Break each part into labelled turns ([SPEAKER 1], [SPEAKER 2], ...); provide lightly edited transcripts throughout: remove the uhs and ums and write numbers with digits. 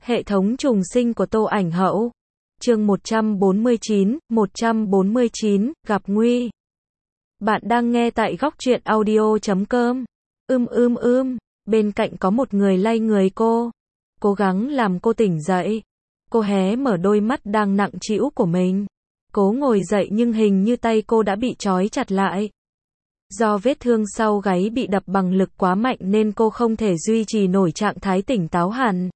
[SPEAKER 1] Hệ thống trùng sinh của Tô Ảnh Hậu. Chương 149, gặp nguy. Bạn đang nghe tại góc truyện audio.com. Bên cạnh có một người lay người cô, cố gắng làm cô tỉnh dậy. Cô hé mở đôi mắt đang nặng trĩu của mình, cố ngồi dậy nhưng hình như tay cô đã bị trói chặt lại. Do vết thương sau gáy bị đập bằng lực quá mạnh nên cô không thể duy trì nổi trạng thái tỉnh táo hẳn.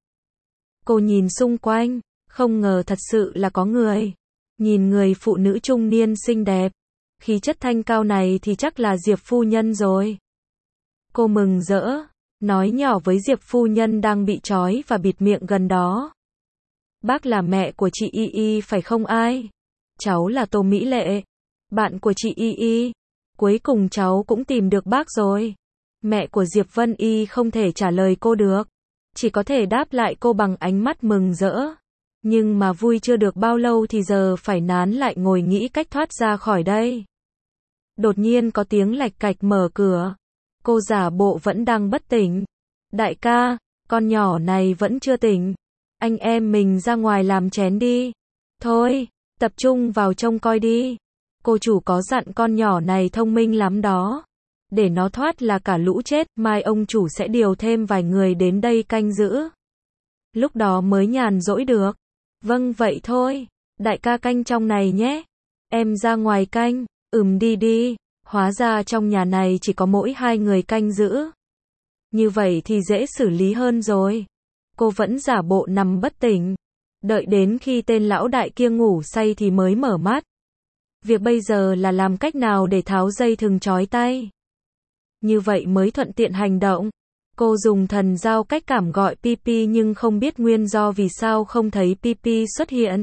[SPEAKER 1] Cô nhìn xung quanh, không ngờ thật sự là có người. Nhìn người phụ nữ trung niên xinh đẹp, khí chất thanh cao này thì chắc là Diệp phu nhân rồi. Cô mừng rỡ, nói nhỏ với Diệp phu nhân đang bị trói và bịt miệng gần đó. Bác là mẹ của chị Y Y phải không ai? Cháu là Tô Mỹ Lệ, bạn của chị Y Y. Cuối cùng cháu cũng tìm được bác rồi. Mẹ của Diệp Vân Y không thể trả lời cô được, chỉ có thể đáp lại cô bằng ánh mắt mừng rỡ. Nhưng mà vui chưa được bao lâu thì giờ phải nán lại ngồi nghĩ cách thoát ra khỏi đây. Đột nhiên có tiếng lạch cạch mở cửa. Cô giả bộ vẫn đang bất tỉnh. Đại ca, con nhỏ này vẫn chưa tỉnh. Anh em mình ra ngoài làm chén đi. Thôi, tập trung vào trông coi đi. Cô chủ có dặn con nhỏ này thông minh lắm đó. Để nó thoát là cả lũ chết, mai ông chủ sẽ điều thêm vài người đến đây canh giữ. Lúc đó mới nhàn rỗi được. Vâng vậy thôi, đại ca canh trong này nhé. Em ra ngoài canh, đi. Hóa ra trong nhà này chỉ có mỗi 2 người canh giữ. Như vậy thì dễ xử lý hơn rồi. Cô vẫn giả bộ nằm bất tỉnh. Đợi đến khi tên lão đại kia ngủ say thì mới mở mắt. Việc bây giờ là làm cách nào để tháo dây thừng trói tay. Như vậy mới thuận tiện hành động. Cô dùng thần giao cách cảm gọi Pipi nhưng không biết nguyên do vì sao không thấy Pipi xuất hiện.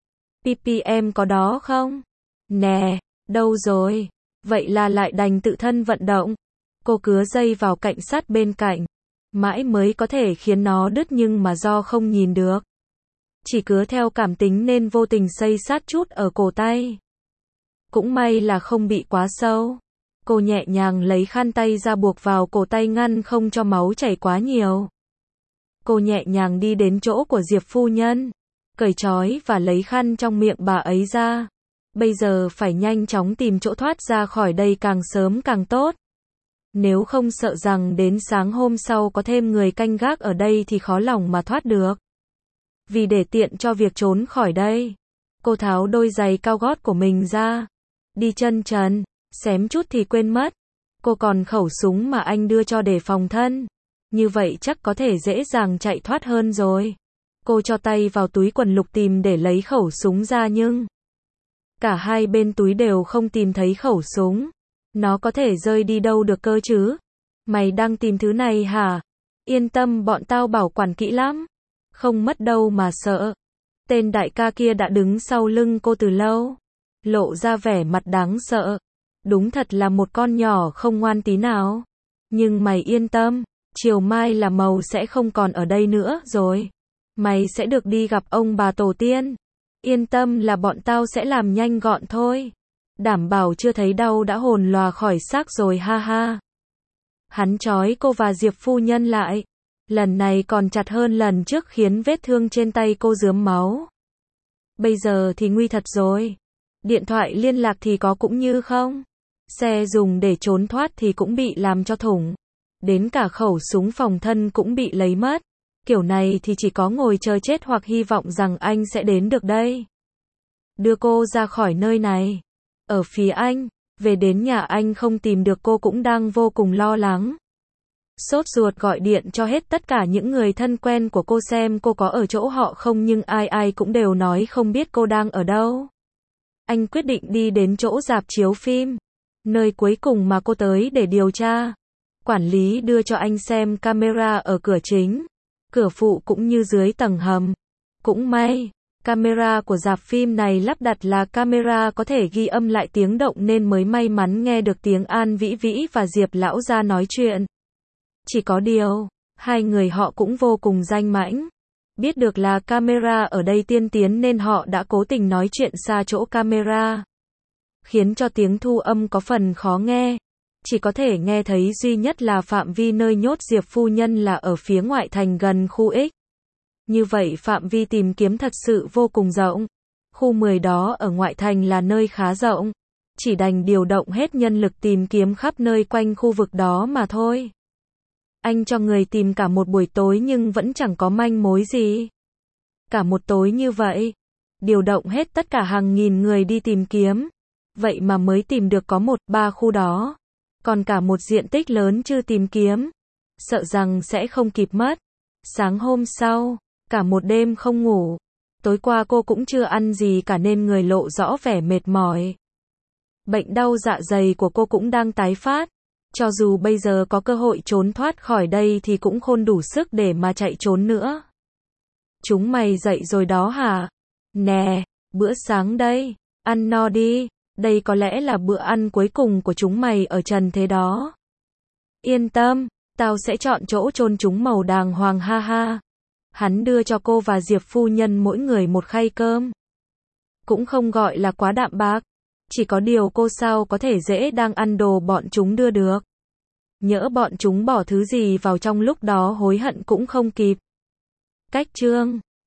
[SPEAKER 1] Pipi em có đó không? Nè, đâu rồi? Vậy là lại đành tự thân vận động. Cô cứa dây vào cạnh sắt bên cạnh. Mãi mới có thể khiến nó đứt nhưng mà do không nhìn được. Chỉ cứa theo cảm tính nên vô tình xây sát chút ở cổ tay. Cũng may là không bị quá sâu. Cô nhẹ nhàng lấy khăn tay ra buộc vào cổ tay ngăn không cho máu chảy quá nhiều. Cô nhẹ nhàng đi đến chỗ của Diệp phu nhân, cởi trói và lấy khăn trong miệng bà ấy ra. Bây giờ phải nhanh chóng tìm chỗ thoát ra khỏi đây càng sớm càng tốt. Nếu không sợ rằng đến sáng hôm sau có thêm người canh gác ở đây thì khó lòng mà thoát được. Vì để tiện cho việc trốn khỏi đây, cô tháo đôi giày cao gót của mình ra. Đi chân trần, xém chút thì quên mất. Cô còn khẩu súng mà anh đưa cho để phòng thân. Như vậy chắc có thể dễ dàng chạy thoát hơn rồi. Cô cho tay vào túi quần lục tìm để lấy khẩu súng ra nhưng cả hai bên túi đều không tìm thấy khẩu súng. Nó có thể rơi đi đâu được cơ chứ? Mày đang tìm thứ này hả? Yên tâm, bọn tao bảo quản kỹ lắm. Không mất đâu mà sợ. Tên đại ca kia đã đứng sau lưng cô từ lâu, lộ ra vẻ mặt đáng sợ. Đúng thật là một con nhỏ không ngoan tí nào. Nhưng mày yên tâm, chiều mai là màu sẽ không còn ở đây nữa rồi. Mày sẽ được đi gặp ông bà tổ tiên. Yên tâm là bọn tao sẽ làm nhanh gọn thôi. Đảm bảo chưa thấy đau đã hồn lòa khỏi xác rồi ha ha. Hắn trói cô và Diệp phu nhân lại. Lần này còn chặt hơn lần trước khiến vết thương trên tay cô rướm máu. Bây giờ thì nguy thật rồi. Điện thoại liên lạc thì có cũng như không. Xe dùng để trốn thoát thì cũng bị làm cho thủng. Đến cả khẩu súng phòng thân cũng bị lấy mất. Kiểu này thì chỉ có ngồi chờ chết hoặc hy vọng rằng anh sẽ đến được đây. Đưa cô ra khỏi nơi này. Ở phía anh, về đến nhà anh không tìm được cô cũng đang vô cùng lo lắng. Sốt ruột gọi điện cho hết tất cả những người thân quen của cô xem cô có ở chỗ họ không nhưng ai cũng đều nói không biết cô đang ở đâu. Anh quyết định đi đến chỗ rạp chiếu phim, nơi cuối cùng mà cô tới để điều tra. Quản lý đưa cho anh xem camera ở cửa chính, cửa phụ cũng như dưới tầng hầm. Cũng may, camera của rạp phim này lắp đặt là camera có thể ghi âm lại tiếng động nên mới may mắn nghe được tiếng An Vĩ Vĩ và Diệp lão gia nói chuyện. Chỉ có điều, hai người họ cũng vô cùng danh mãnh. Biết được là camera ở đây tiên tiến nên họ đã cố tình nói chuyện xa chỗ camera, khiến cho tiếng thu âm có phần khó nghe. Chỉ có thể nghe thấy duy nhất là phạm vi nơi nhốt Diệp phu nhân là ở phía ngoại thành gần khu X. Như vậy phạm vi tìm kiếm thật sự vô cùng rộng. Khu 10 đó ở ngoại thành là nơi khá rộng. Chỉ đành điều động hết nhân lực tìm kiếm khắp nơi quanh khu vực đó mà thôi. Anh cho người tìm cả một buổi tối nhưng vẫn chẳng có manh mối gì. Cả một tối như vậy, điều động hết tất cả hàng nghìn người đi tìm kiếm. Vậy mà mới tìm được có 1-3 khu đó. Còn cả một diện tích lớn chưa tìm kiếm. Sợ rằng sẽ không kịp mất. Sáng hôm sau, cả một đêm không ngủ. Tối qua cô cũng chưa ăn gì cả nên người lộ rõ vẻ mệt mỏi. Bệnh đau dạ dày của cô cũng đang tái phát. Cho dù bây giờ có cơ hội trốn thoát khỏi đây thì cũng không đủ sức để mà chạy trốn nữa. Chúng mày dậy rồi đó hả? Nè, bữa sáng đây, ăn no đi, đây có lẽ là bữa ăn cuối cùng của chúng mày ở trần thế đó. Yên tâm, tao sẽ chọn chỗ chôn chúng màu đàng hoàng ha ha. Hắn đưa cho cô và Diệp phu nhân mỗi người một khay cơm. Cũng không gọi là quá đạm bạc. Chỉ có điều cô sao có thể dễ đang ăn đồ bọn chúng đưa được. Nhỡ bọn chúng bỏ thứ gì vào trong lúc đó hối hận cũng không kịp. Cách chương